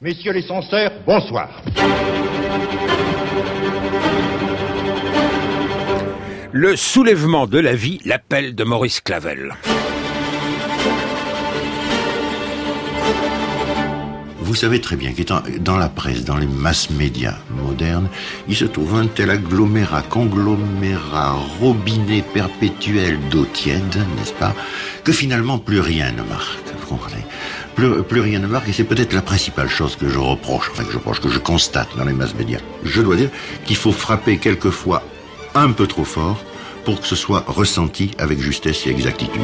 Messieurs les censeurs, bonsoir. Le soulèvement de la vie, l'appel de Maurice Clavel. Vous savez très bien qu'étant dans la presse, dans les masses médias modernes, il se trouve un tel conglomérat robinet perpétuel d'eau tiède, n'est-ce pas, que finalement plus rien ne marque, vous comprenez ? Plus rien ne marque, et c'est peut-être la principale chose que je reproche, que je constate dans les masses médias. Je dois dire qu'il faut frapper quelquefois un peu trop fort pour que ce soit ressenti avec justesse et exactitude.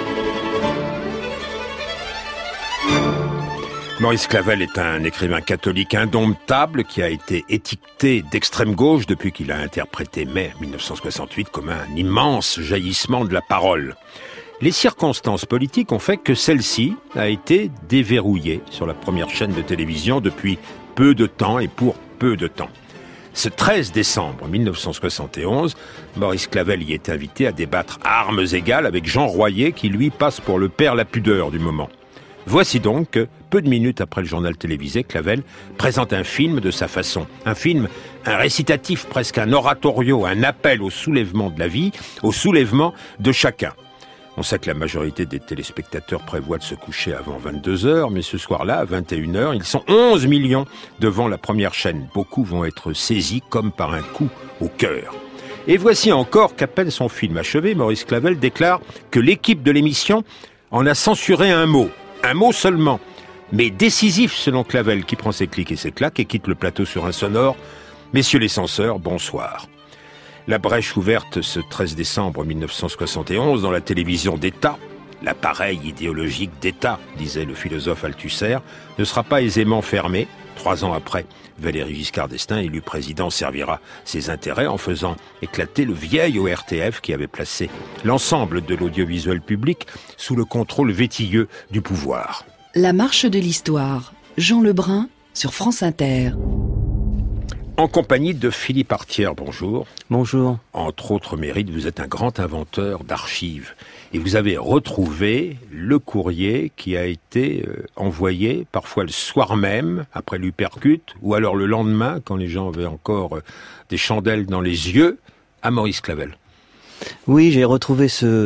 Maurice Clavel est un écrivain catholique indomptable qui a été étiqueté d'extrême gauche depuis qu'il a interprété mai 1968 comme un immense jaillissement de la parole. Les circonstances politiques ont fait que celle-ci a été déverrouillée sur la première chaîne de télévision depuis peu de temps et pour peu de temps. Ce 13 décembre 1971, Maurice Clavel y est invité à débattre à armes égales avec Jean Royer qui lui passe pour le père la pudeur du moment. Voici donc que, peu de minutes après le journal télévisé, Clavel présente un film de sa façon. Un film, un récitatif, presque un oratorio, un appel au soulèvement de la vie, au soulèvement de chacun. On sait que la majorité des téléspectateurs prévoient de se coucher avant 22h, mais ce soir-là, à 21h, ils sont 11 millions devant la première chaîne. Beaucoup vont être saisis comme par un coup au cœur. Et voici encore qu'à peine son film achevé, Maurice Clavel déclare que l'équipe de l'émission en a censuré un mot seulement, mais décisif selon Clavel, qui prend ses clics et ses claques et quitte le plateau sur un sonore. Messieurs les censeurs, bonsoir. La brèche ouverte ce 13 décembre 1971 dans la télévision d'État, l'appareil idéologique d'État, disait le philosophe Althusser, ne sera pas aisément fermée. 3 ans après, Valéry Giscard d'Estaing, élu président, servira ses intérêts en faisant éclater le vieil ORTF qui avait placé l'ensemble de l'audiovisuel public sous le contrôle vétilleux du pouvoir. La marche de l'histoire, Jean Lebrun sur France Inter. En compagnie de Philippe Artière, bonjour. Bonjour. Entre autres mérites, vous êtes un grand inventeur d'archives. Et vous avez retrouvé le courrier qui a été envoyé, parfois le soir même, après l'Upercute, ou alors le lendemain, quand les gens avaient encore des chandelles dans les yeux, à Maurice Clavel. Oui, j'ai retrouvé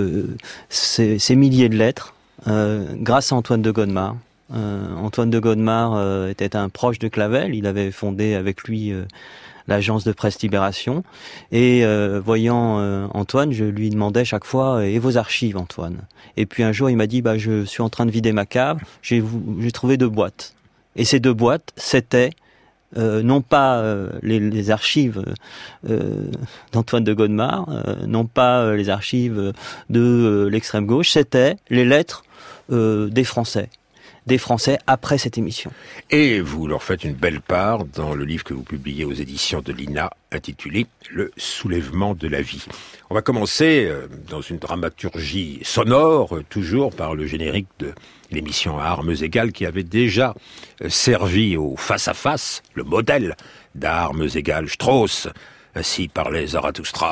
ces milliers de lettres grâce à Antoine de Godemar. Antoine de Godemar était un proche de Clavel. Il avait fondé avec lui l'agence de presse Libération. Et voyant Antoine, je lui demandais chaque fois « Et vos archives, Antoine ?» Et puis un jour, il m'a dit « Je suis en train de vider ma cave, j'ai trouvé 2 boîtes. » Et ces 2 boîtes, c'était non pas les archives d'Antoine de Godemar, non pas les archives de l'extrême gauche, c'était les lettres des Français après cette émission. Et vous leur faites une belle part dans le livre que vous publiez aux éditions de l'INA, intitulé « Le soulèvement de la vie ». On va commencer dans une dramaturgie sonore, toujours par le générique de l'émission à armes égales qui avait déjà servi au face-à-face, le modèle d'armes égales Strauss. Ainsi parlait Zarathustra.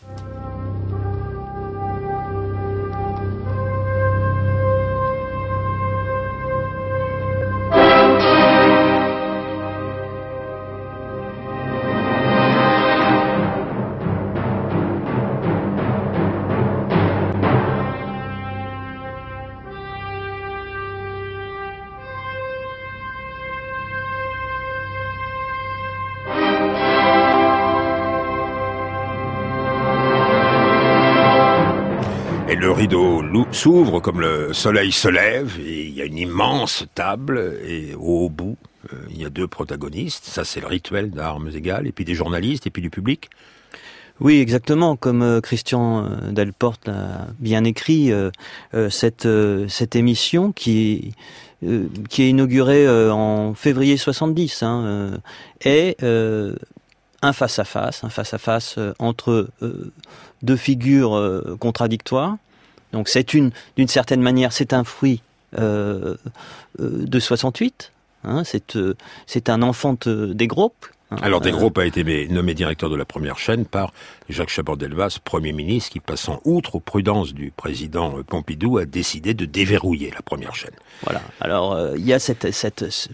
Et le rideau s'ouvre comme le soleil se lève et il y a une immense table et au bout, il y a 2 protagonistes. Ça, c'est le rituel d'armes égales. Et puis des journalistes et puis du public. Oui, exactement. Comme Christian Delporte l'a bien écrit, cette émission qui est inaugurée en février 70 est un face-à-face entre 2 figures contradictoires. Donc d'une certaine manière, c'est un fruit de 68. C'est un enfant des groupes. Alors Desgroupes a été nommé directeur de la première chaîne par Jacques Chaban-Delmas, Premier ministre, qui, passant outre aux prudences du président Pompidou, a décidé de déverrouiller la première chaîne. Voilà. Alors il y a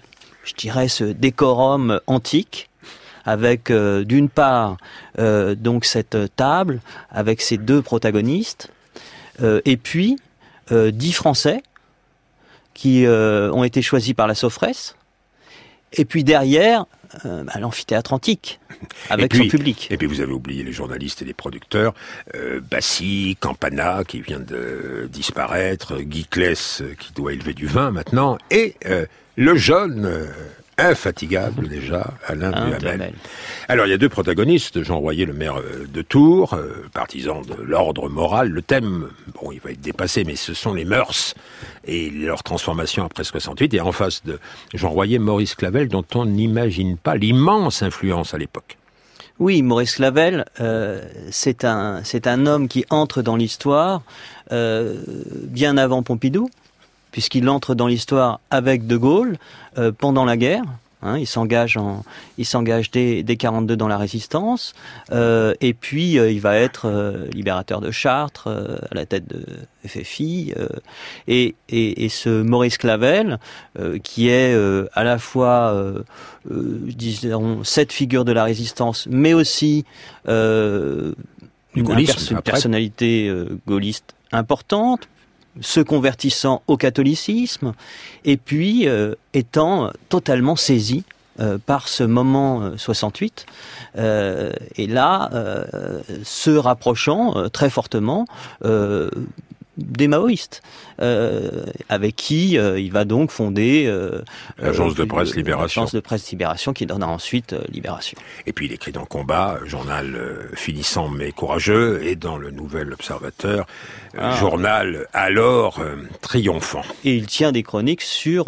je dirais, ce décorum antique, avec d'une part donc cette table avec ces deux protagonistes, et puis 10 Français qui ont été choisis par la Sofresse, et puis derrière l'amphithéâtre antique avec son public. Et puis vous avez oublié les journalistes et les producteurs, Bassi, Campana qui vient de disparaître, Guy Claes qui doit élever du vin maintenant, et le jeune infatigable déjà, Alain Duhamel. Alors il y a deux protagonistes, Jean Royer, le maire de Tours, partisan de l'ordre moral. Le thème, bon, il va être dépassé, mais ce sont les mœurs et leur transformation après 68. Et en face de Jean Royer, Maurice Clavel, dont on n'imagine pas l'immense influence à l'époque. Oui, Maurice Clavel, c'est un homme qui entre dans l'histoire bien avant Pompidou, puisqu'il entre dans l'histoire avec De Gaulle pendant la guerre. Il s'engage dès 42 dans la Résistance, et puis il va être libérateur de Chartres, à la tête de FFI, et ce Maurice Clavel, qui est à la fois, disons, cette figure de la Résistance, mais aussi une personnalité gaulliste importante, se convertissant au catholicisme, et puis étant totalement saisi par ce moment 68, et là se rapprochant très fortement des maoïstes, avec qui il va donc fonder l'agence de presse Libération. L'agence de presse Libération qui donnera ensuite Libération. Et puis il écrit dans Combat, journal finissant mais courageux, et dans le Nouvel Observateur, journal alors triomphant. Et il tient des chroniques sur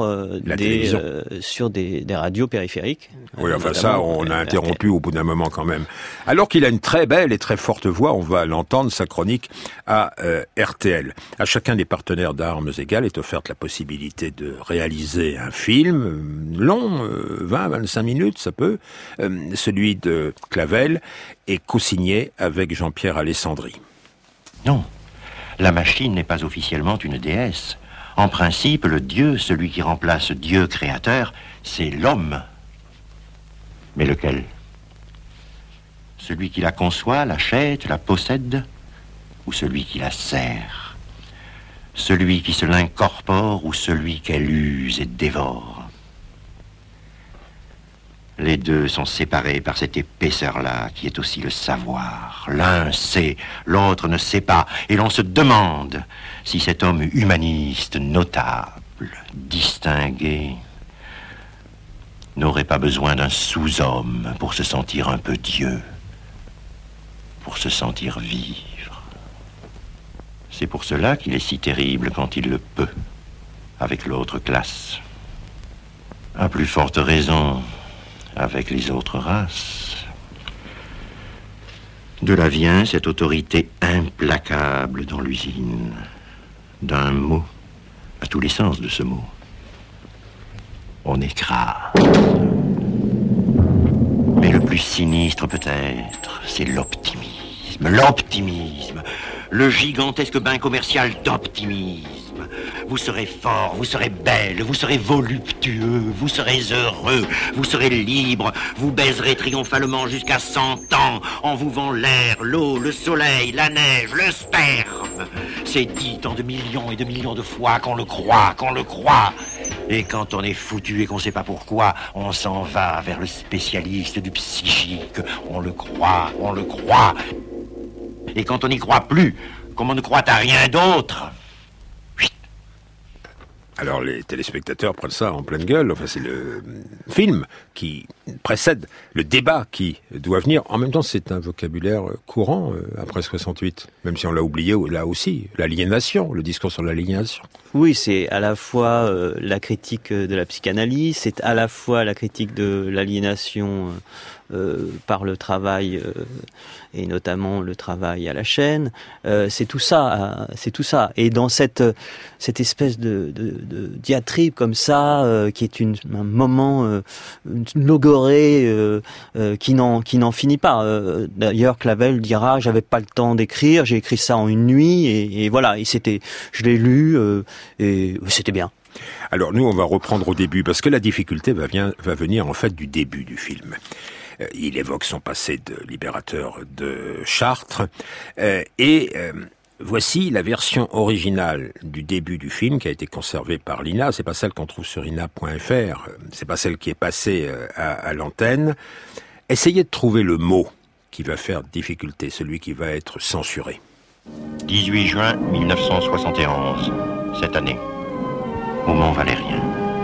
des radios périphériques. Oui, enfin ça, on a interrompu au bout d'un moment quand même. Alors qu'il a une très belle et très forte voix, on va l'entendre, sa chronique à RTL. À chacun des partenaires d'Armes égales est offerte la possibilité de réaliser un film long, 20-25 minutes, ça peut. Celui de Clavel est co-signé avec Jean-Pierre Alessandri. Non, la machine n'est pas officiellement une déesse. En principe, le Dieu, celui qui remplace Dieu créateur, c'est l'homme. Mais lequel? Celui qui la conçoit, l'achète, la possède, ou celui qui la sert? Celui qui se l'incorpore ou celui qu'elle use et dévore? Les deux sont séparés par cette épaisseur-là qui est aussi le savoir. L'un sait, l'autre ne sait pas, et l'on se demande si cet homme humaniste, notable, distingué, n'aurait pas besoin d'un sous-homme pour se sentir un peu Dieu, pour se sentir vivre. C'est pour cela qu'il est si terrible quand il le peut, avec l'autre classe. À plus forte raison, avec les autres races. De là vient cette autorité implacable dans l'usine, d'un mot, à tous les sens de ce mot. On écrase. Mais le plus sinistre peut-être, c'est l'optimisme. L'optimisme. Le gigantesque bain commercial d'optimisme. Vous serez fort, vous serez belle, vous serez voluptueux, vous serez heureux, vous serez libre, vous baiserez triomphalement jusqu'à 100 ans, en vous vend l'air, l'eau, le soleil, la neige, le sperme. C'est dit tant de millions et de millions de fois qu'on le croit, qu'on le croit. Et quand on est foutu et qu'on ne sait pas pourquoi, on s'en va vers le spécialiste du psychique. On le croit, on le croit. Et quand on n'y croit plus, comme on ne croit à rien d'autre... Alors les téléspectateurs prennent ça en pleine gueule, enfin c'est le film qui précède le débat qui doit venir. En même temps c'est un vocabulaire courant après 68, même si on l'a oublié là aussi, l'aliénation, le discours sur l'aliénation. Oui, c'est à la fois la critique de la psychanalyse, c'est à la fois la critique de l'aliénation par le travail et notamment le travail à la chaîne. C'est tout ça, c'est tout ça. Et dans cette espèce de diatribe comme ça, qui est un moment une logorée qui n'en finit pas. D'ailleurs, Clavel dira: j'avais pas le temps d'écrire, j'ai écrit ça en une nuit, et voilà. Et je l'ai lu et c'était bien. Alors nous, on va reprendre au début, parce que la difficulté va venir en fait du début du film. Il évoque son passé de libérateur de Chartres, voici la version originale du début du film qui a été conservée par l'INA. C'est pas celle qu'on trouve sur ina.fr, c'est pas celle qui est passée à l'antenne. Essayez de trouver le mot qui va faire difficulté, celui qui va être censuré. 18 juin 1971, cette année, au Mont Valérien.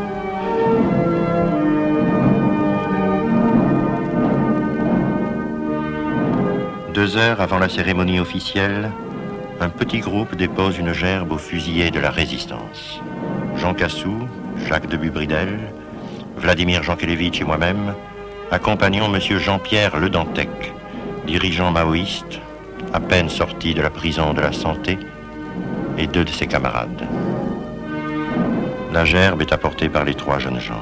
Deux heures avant la cérémonie officielle, un petit groupe dépose une gerbe aux fusillés de la Résistance. Jean Cassou, Jacques de Bubridel, Vladimir Jankélévitch et moi-même accompagnons M. Jean-Pierre Le Dantec, dirigeant maoïste, à peine sorti de la prison de la Santé, et deux de ses camarades. La gerbe est apportée par les trois jeunes gens.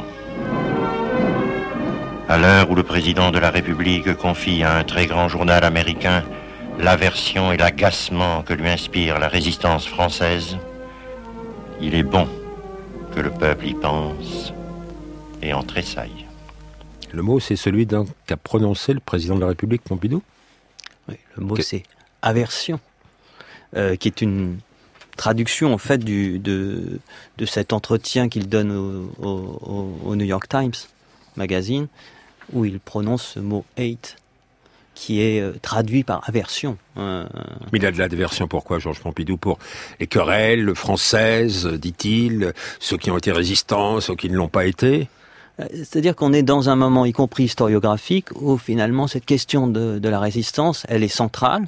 À l'heure où le président de la République confie à un très grand journal américain l'aversion et l'agacement que lui inspire la résistance française, il est bon que le peuple y pense et en tressaille. Le mot, c'est celui qu'a prononcé le président de la République, Pompidou ? Oui, le mot, c'est aversion, qui est une traduction, en fait, de cet entretien qu'il donne au New York Times magazine, où il prononce ce mot « hate », qui est traduit par aversion. Mais il a de l'aversion pourquoi, Georges Pompidou? Pour les querelles françaises, dit-il, ceux qui ont été résistants, ceux qui ne l'ont pas été? C'est-à-dire qu'on est dans un moment, y compris historiographique, où finalement cette question de la résistance, elle est centrale,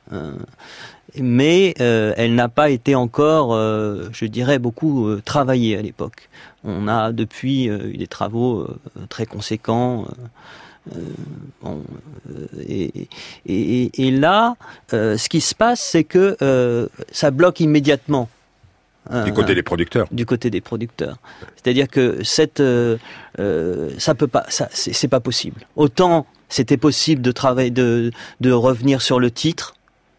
mais elle n'a pas été encore, je dirais, beaucoup travaillée à l'époque. On a depuis eu des travaux très conséquents. Et là, ce qui se passe, c'est que ça bloque immédiatement. Du côté des producteurs. Du côté des producteurs. C'est-à-dire que ça peut pas, c'est pas possible. Autant c'était possible de travailler, de revenir sur le titre.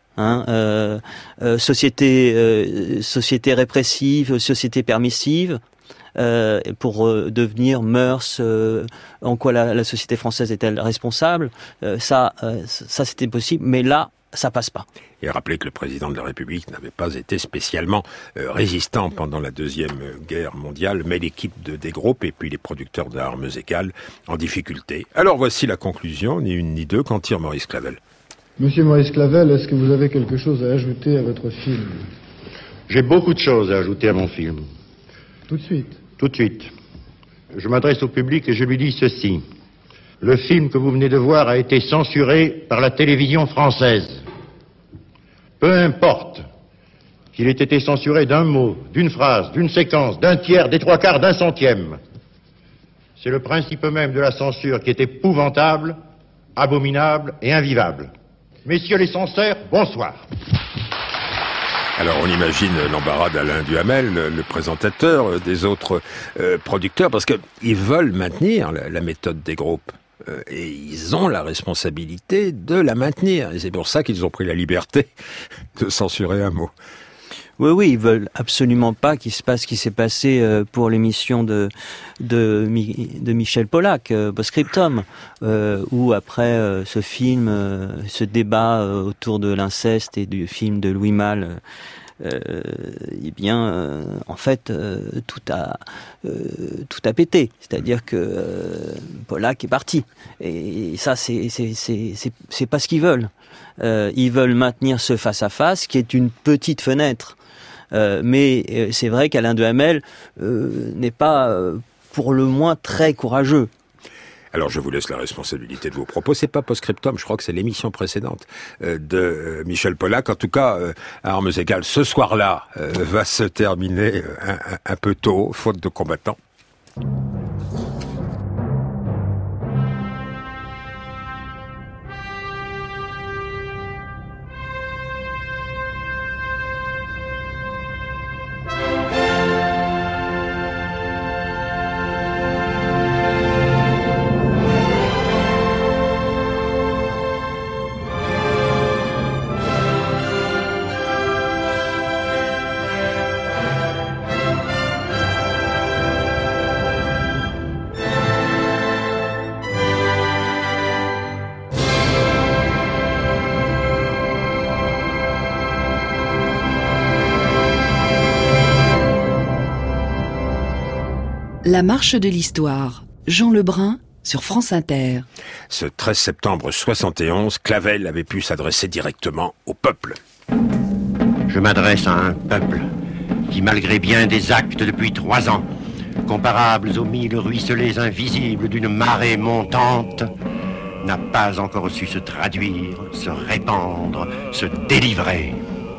Société répressive, société permissive. Pour devenir mœurs, en quoi la société française est-elle responsable, ça c'était possible, mais là ça passe pas. Et rappelez que le président de la République n'avait pas été spécialement résistant pendant la Deuxième Guerre mondiale, mais l'équipe des groupes et puis les producteurs d'armes égales en difficulté. Alors voici la conclusion, ni une ni deux, qu'en tire Maurice Clavel. Monsieur Maurice Clavel, est-ce que vous avez quelque chose à ajouter à votre film? J'ai beaucoup de choses à ajouter à mon film. Tout de suite. Tout de suite. Je m'adresse au public et je lui dis ceci. Le film que vous venez de voir a été censuré par la télévision française. Peu importe qu'il ait été censuré d'un mot, d'une phrase, d'une séquence, d'un tiers, des trois quarts, d'un centième. C'est le principe même de la censure qui est épouvantable, abominable et invivable. Messieurs les censeurs, bonsoir. Alors on imagine l'embarras d'Alain Duhamel, le présentateur, des autres producteurs, parce qu'ils veulent maintenir la méthode des groupes. Et ils ont la responsabilité de la maintenir. Et c'est pour ça qu'ils ont pris la liberté de censurer un mot. Oui, ils veulent absolument pas qu'il se passe ce qui s'est passé pour l'émission de Michel Pollack, Postscriptum, où après ce film, ce débat autour de l'inceste et du film de Louis Malle, en fait, tout a pété. C'est-à-dire que Pollack est parti. Et ça, c'est pas ce qu'ils veulent. Ils veulent maintenir ce face-à-face qui est une petite fenêtre. Mais c'est vrai qu'Alain Duhamel n'est pas pour le moins très courageux. Alors je vous laisse la responsabilité de vos propos. C'est pas Postscriptum, je crois que c'est l'émission précédente de Michel Pollack. En tout cas, à armes égales, ce soir-là va se terminer un peu tôt, faute de combattants. La marche de l'histoire. Jean Lebrun sur France Inter. Ce 13 septembre 71, Clavel avait pu s'adresser directement au peuple. Je m'adresse à un peuple qui, malgré bien des actes depuis 3 ans, comparables aux 1000 ruisselets invisibles d'une marée montante, n'a pas encore su se traduire, se répandre, se délivrer.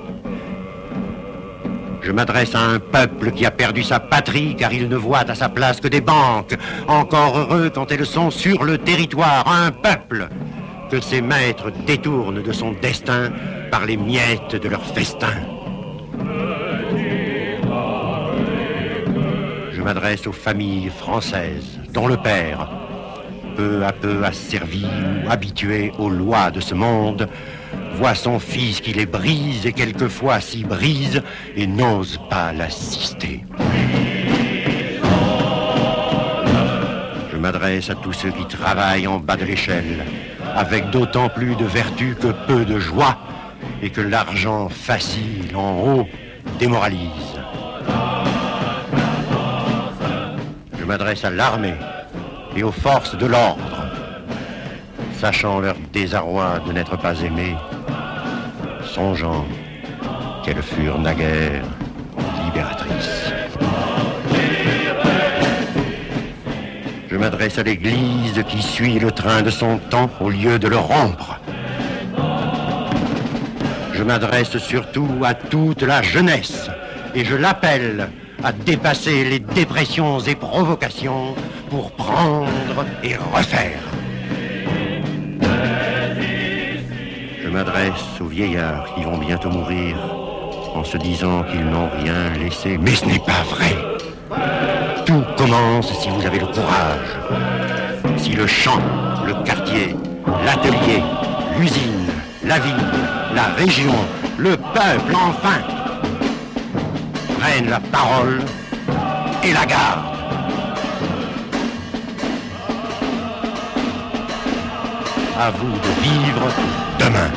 Je m'adresse à un peuple qui a perdu sa patrie car il ne voit à sa place que des banques, encore heureux quand elles sont sur le territoire. Un peuple que ses maîtres détournent de son destin par les miettes de leur festin. Je m'adresse aux familles françaises dont le père, peu à peu asservi ou habitué aux lois de ce monde, voit son fils qui les brise et quelquefois s'y brise et n'ose pas l'assister. Je m'adresse à tous ceux qui travaillent en bas de l'échelle, avec d'autant plus de vertu que peu de joie et que l'argent facile en haut démoralise. Je m'adresse à l'armée et aux forces de l'ordre, sachant leur désarroi de n'être pas aimés, songeant qu'elles furent naguère libératrices. Je m'adresse à l'Église qui suit le train de son temps au lieu de le rompre. Je m'adresse surtout à toute la jeunesse et je l'appelle à dépasser les dépressions et provocations pour prendre et refaire. Je m'adresse aux vieillards qui vont bientôt mourir en se disant qu'ils n'ont rien laissé. Mais ce n'est pas vrai. Tout commence si vous avez le courage. Si le champ, le quartier, l'atelier, l'usine, la ville, la région, le peuple, enfin, prennent la parole et la gardent. À vous de vivre demain.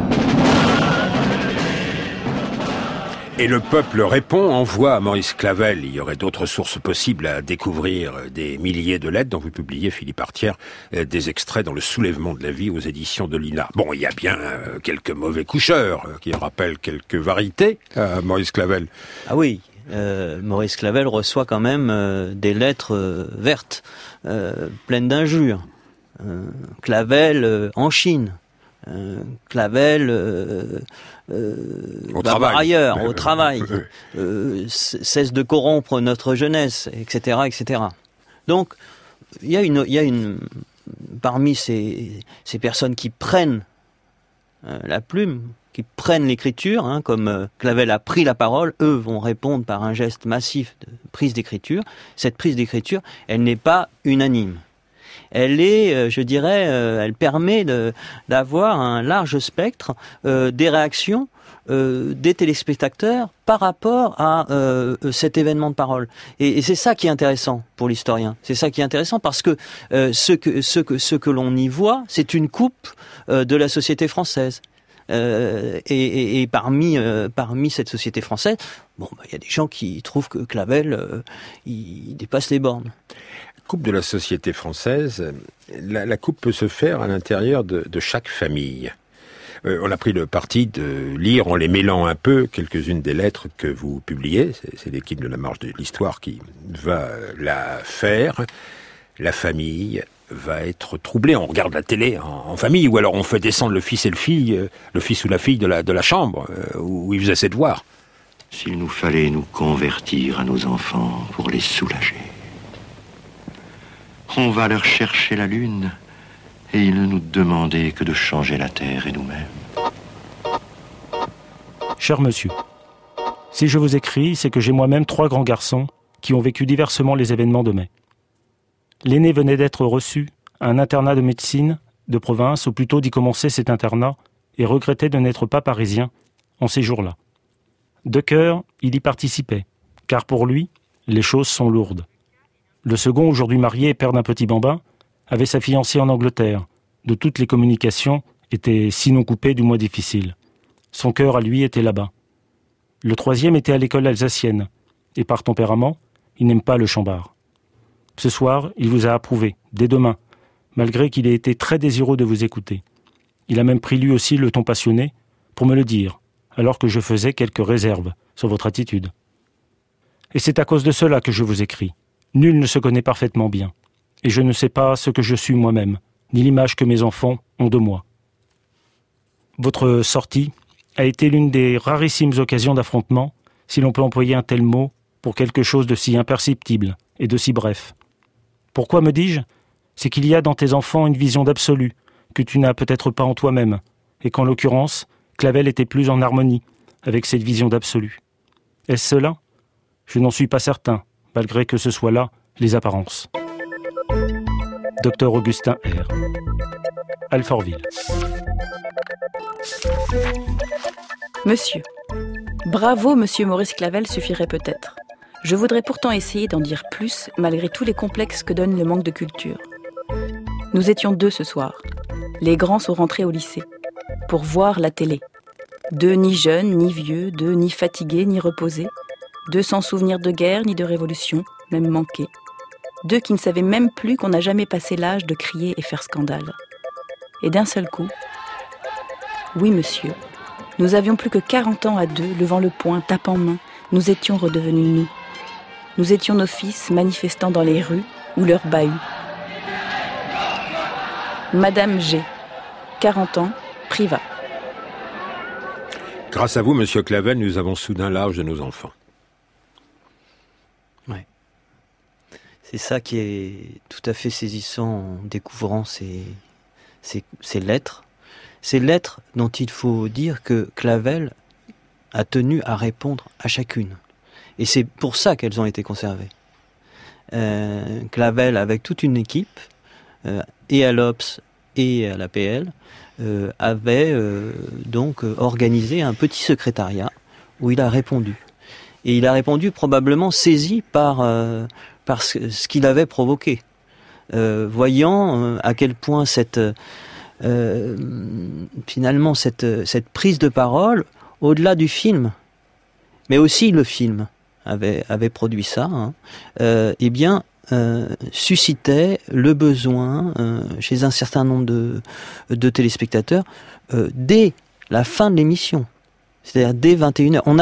Et le peuple répond, envoie à Maurice Clavel. Il y aurait d'autres sources possibles à découvrir, des milliers de lettres dont vous publiez, Philippe Artière, des extraits dans Le Soulèvement de la vie aux éditions de l'INA. Bon, il y a bien quelques mauvais coucheurs qui rappellent quelques variétés à Maurice Clavel. Ah oui, Maurice Clavel reçoit quand même des lettres vertes, pleines d'injures. Clavel en Chine. Clavel au travail. Ailleurs, au travail, cesse de corrompre notre jeunesse, etc., etc. Donc, il y a une parmi ces personnes qui prennent la plume, qui prennent l'écriture, hein, comme Clavel a pris la parole, eux vont répondre par un geste massif de prise d'écriture. Cette prise d'écriture, elle n'est pas unanime. Elle est, je dirais, elle permet d'avoir un large spectre des réactions des téléspectateurs par rapport à cet événement de parole. Et c'est ça qui est intéressant pour l'historien. C'est ça qui est intéressant parce que ce que l'on y voit, c'est une coupe de la société française. Et parmi cette société française, bon, il y a des gens qui trouvent que Clavel, il dépasse les bornes. Coupe de la société française, la coupe peut se faire à l'intérieur de chaque famille. On a pris le parti de lire, en les mêlant un peu, quelques-unes des lettres que vous publiez. C'est l'équipe de la marche de l'histoire qui va la faire. La famille va être troublée. On regarde la télé en famille, ou alors on fait descendre le fils et le fils ou la fille de la chambre où il faisait ses devoirs. S'il nous fallait nous convertir à nos enfants pour les soulager, on va leur chercher la lune et ils ne nous demandaient que de changer la terre et nous-mêmes. Cher monsieur, si je vous écris, c'est que j'ai moi-même 3 grands garçons qui ont vécu diversement les événements de mai. L'aîné venait d'être reçu à un internat de médecine de province, ou plutôt d'y commencer cet internat, et regrettait de n'être pas parisien en ces jours-là. De cœur, il y participait, car pour lui, les choses sont lourdes. Le second, aujourd'hui marié et père d'un petit bambin, avait sa fiancée en Angleterre, de toutes les communications étaient sinon coupées du moins difficiles. Son cœur à lui était là-bas. Le troisième était à l'école alsacienne, et par tempérament, il n'aime pas le chambard. Ce soir, il vous a approuvé, dès demain, malgré qu'il ait été très désireux de vous écouter. Il a même pris lui aussi le ton passionné pour me le dire, alors que je faisais quelques réserves sur votre attitude. Et c'est à cause de cela que je vous écris. Nul ne se connaît parfaitement bien, et je ne sais pas ce que je suis moi-même, ni l'image que mes enfants ont de moi. Votre sortie a été l'une des rarissimes occasions d'affrontement, si l'on peut employer un tel mot, pour quelque chose de si imperceptible et de si bref. Pourquoi me dis-je ? C'est qu'il y a dans tes enfants une vision d'absolu, que tu n'as peut-être pas en toi-même, et qu'en l'occurrence, Clavel était plus en harmonie avec cette vision d'absolu. Est-ce cela ? Je n'en suis pas certain, malgré que ce soit là les apparences. Dr Augustin R. Alfortville. Monsieur. Bravo, monsieur Maurice Clavel suffirait peut-être. Je voudrais pourtant essayer d'en dire plus, malgré tous les complexes que donne le manque de culture. Nous étions 2 ce soir. Les grands sont rentrés au lycée, pour voir la télé. 2 ni jeunes, ni vieux, 2 ni fatigués, ni reposés. 2 sans souvenir de guerre, ni de révolution, même manqués. 2 qui ne savaient même plus qu'on n'a jamais passé l'âge de crier et faire scandale. Et d'un seul coup, oui monsieur, nous avions plus que 40 ans à 2, levant le poing, tapant main, nous étions redevenus nous. Nous étions nos fils manifestant dans les rues ou leurs bahuts. Madame G, 40 ans, privat. Grâce à vous, monsieur Clavel, nous avons soudain l'âge de nos enfants. Ouais. C'est ça qui est tout à fait saisissant en découvrant ces lettres. Ces lettres dont il faut dire que Clavel a tenu à répondre à chacune. Et c'est pour ça qu'elles ont été conservées. Clavel, avec toute une équipe, et à l'Obs et à l'APL, avait donc organisé un petit secrétariat où il a répondu. Et il a répondu probablement saisi par ce qu'il avait provoqué, voyant à quel point finalement cette prise de parole, au-delà du film, mais aussi le film avait produit ça, suscitait le besoin chez un certain nombre de téléspectateurs dès la fin de l'émission, c'est-à-dire dès 21h. On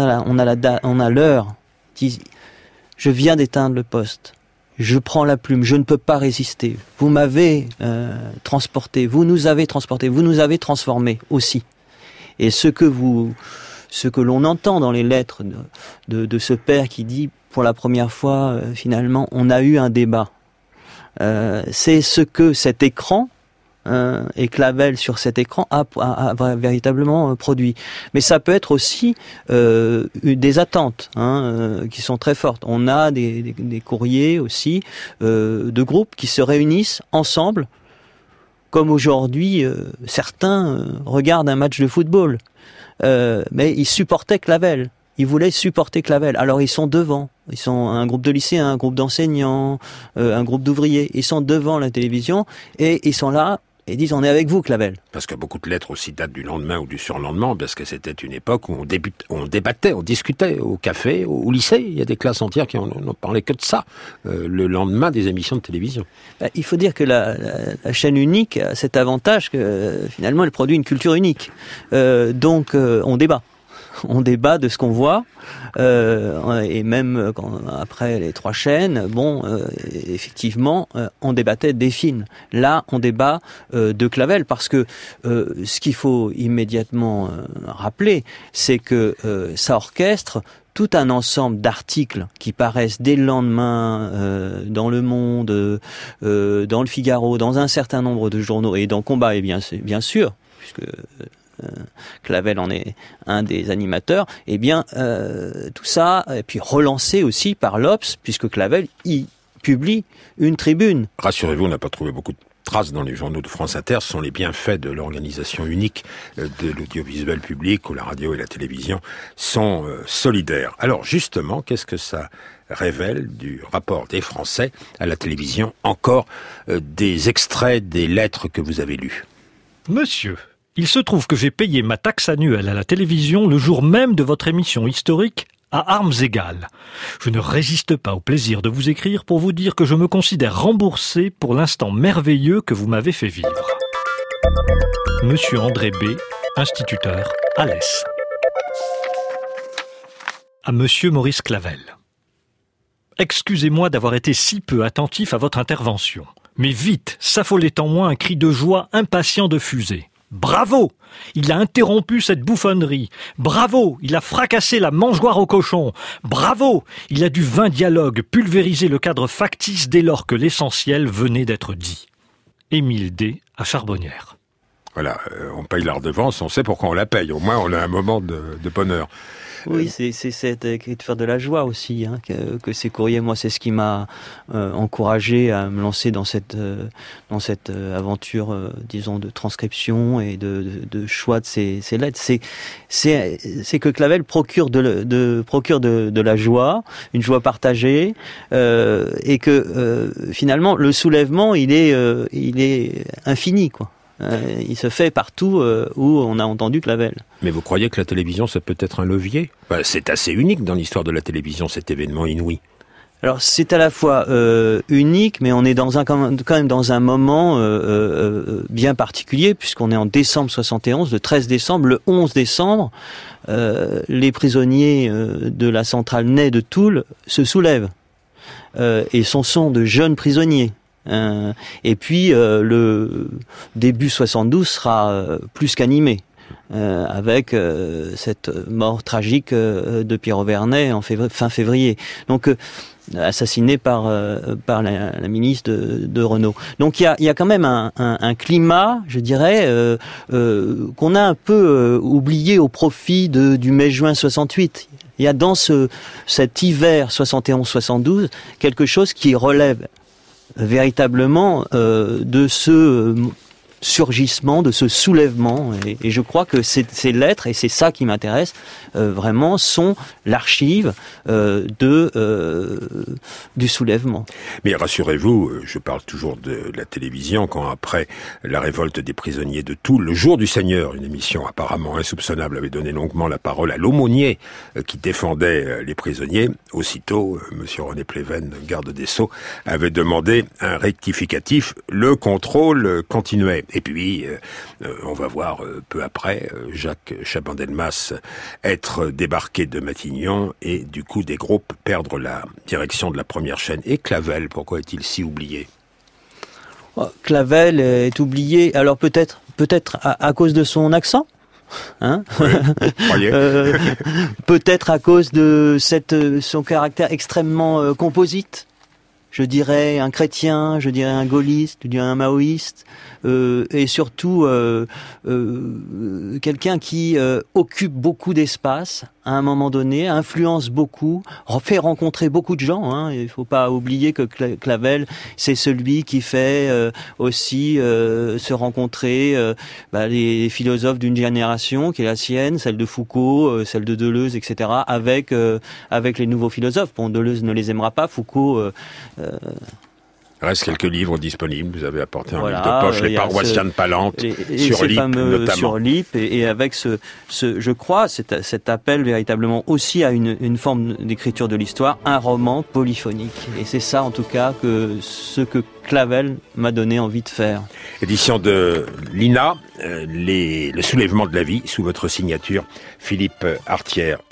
a l'heure. Je viens d'éteindre le poste. Je prends la plume. Je ne peux pas résister. Vous m'avez transporté. Vous nous avez transporté. Vous nous avez transformés aussi. Et ce que l'on entend dans les lettres de ce père qui dit pour la première fois, finalement, on a eu un débat. C'est ce que cet écran et Clavel sur cet écran a véritablement produit. Mais ça peut être aussi des attentes qui sont très fortes. On a des courriers aussi de groupes qui se réunissent ensemble, comme aujourd'hui certains regardent un match de football. Mais ils supportaient Clavel. Ils voulaient supporter Clavel. Alors ils sont devant. Ils sont un groupe de lycéens, un groupe d'enseignants, un groupe d'ouvriers. Ils sont devant la télévision et ils sont là et disent on est avec vous Clavel. Parce que beaucoup de lettres aussi datent du lendemain ou du surlendemain, parce que c'était une époque où on débattait, on discutait au café, au lycée. Il y a des classes entières qui n'ont parlé que de ça, le lendemain des émissions de télévision. Il faut dire que la chaîne unique a cet avantage que finalement elle produit une culture unique. Donc on débat. On débat de ce qu'on voit, et même après les 3 chaînes, effectivement, on débattait des films. Là, on débat de Clavel, parce que ce qu'il faut immédiatement rappeler, c'est que ça orchestre tout un ensemble d'articles qui paraissent dès le lendemain dans Le Monde, dans Le Figaro, dans un certain nombre de journaux, et dans Combat, et bien sûr, puisque Clavel en est un des animateurs, tout ça, et puis relancé aussi par l'Obs, puisque Clavel y publie une tribune. Rassurez-vous, on n'a pas trouvé beaucoup de traces dans les journaux de France Inter. Ce sont les bienfaits de l'organisation unique de l'audiovisuel public, où la radio et la télévision sont solidaires. Alors justement, qu'est-ce que ça révèle du rapport des Français à la télévision? Encore des extraits des lettres que vous avez lues. Monsieur, il se trouve que j'ai payé ma taxe annuelle à la télévision le jour même de votre émission historique à armes égales. Je ne résiste pas au plaisir de vous écrire pour vous dire que je me considère remboursé pour l'instant merveilleux que vous m'avez fait vivre. Monsieur André B., instituteur, Alès. À Monsieur Maurice Clavel. Excusez-moi d'avoir été si peu attentif à votre intervention. Mais vite, s'affolait en moi un cri de joie impatient de fuser. Bravo! Il a interrompu cette bouffonnerie. Bravo! Il a fracassé la mangeoire au cochon. Bravo! Il a du vain dialogue pulvériser le cadre factice dès lors que l'essentiel venait d'être dit. Émile D. à Charbonnières. Voilà, on paye la redevance, on sait pourquoi on la paye. Au moins, on a un moment de bonheur. Oui, c'est cette écriture de la joie aussi, hein, que ces courriers, moi, c'est ce qui m'a encouragé à me lancer dans cette aventure, disons, de transcription et de choix de ces lettres. C'est que Clavel procure de la joie, une joie partagée, et que finalement le soulèvement, il est infini, quoi. Il se fait partout où on a entendu Clavel. Mais vous croyez que la télévision, ça peut être un levier ? C'est assez unique dans l'histoire de la télévision, cet événement inouï. Alors c'est à la fois unique, mais on est quand même dans un moment bien particulier, puisqu'on est en décembre 71, le 13 décembre, le 11 décembre, les prisonniers de la centrale Ney de Toul se soulèvent. Et sont de jeunes prisonniers. Et puis le début 72 sera plus qu'animé avec cette mort tragique de Pierre Auverney fin février. Donc assassiné par la ministre de Renault. Donc il y a quand même un climat, je dirais, qu'on a un peu oublié au profit du mai-juin 68. Il y a dans cet hiver 71-72 quelque chose qui relève véritablement de ce surgissement, de ce soulèvement, et je crois que ces lettres, et c'est ça qui m'intéresse vraiment, sont l'archive du soulèvement. Mais rassurez-vous, je parle toujours de la télévision, quand après la révolte des prisonniers de Toul, le jour du Seigneur, une émission apparemment insoupçonnable avait donné longuement la parole à l'aumônier qui défendait les prisonniers. Aussitôt, monsieur René Pleven, garde des Sceaux, avait demandé un rectificatif. Le contrôle continuait. Et puis, on va voir peu après Jacques Chaban-Delmas être débarqué de Matignon et du coup des groupes perdre la direction de la première chaîne. Et Clavel, pourquoi est-il si oublié ? Clavel est oublié, alors peut-être à cause de son accent, hein, oui, peut-être à cause de son caractère extrêmement composite. Je dirais un chrétien, je dirais un gaulliste, je dirais un maoïste, et surtout quelqu'un qui occupe beaucoup d'espace à un moment donné, influence beaucoup, fait rencontrer beaucoup de gens. Hein. Il ne faut pas oublier que Clavel, c'est celui qui fait aussi se rencontrer les philosophes d'une génération qui est la sienne, celle de Foucault, celle de Deleuze, etc., avec les nouveaux philosophes. Bon, Deleuze ne les aimera pas, Foucault... Reste quelques livres disponibles. Vous avez apporté un livre de poche, Les Paroissiens de Palante, sur Lippe notamment. Sur Lippe, et avec je crois, cet appel véritablement aussi à une forme d'écriture de l'histoire, un roman polyphonique. Et c'est ça, en tout cas, ce que Clavel m'a donné envie de faire. Édition de l'INA, le soulèvement de la vie, sous votre signature, Philippe Artière.